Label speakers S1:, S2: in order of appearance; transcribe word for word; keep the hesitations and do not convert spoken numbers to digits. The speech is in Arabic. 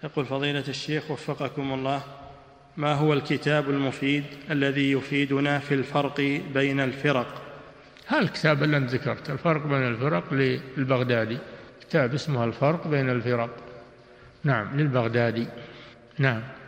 S1: يقول فضيلة الشيخ وفقكم الله، ما هو الكتاب المفيد الذي يفيدنا في الفرق بين الفرق؟
S2: هذا الكتاب اللي أنت ذكرت، الفرق بين الفرق، للبغدادي، كتاب اسمه الفرق بين الفرق، نعم، للبغدادي، نعم.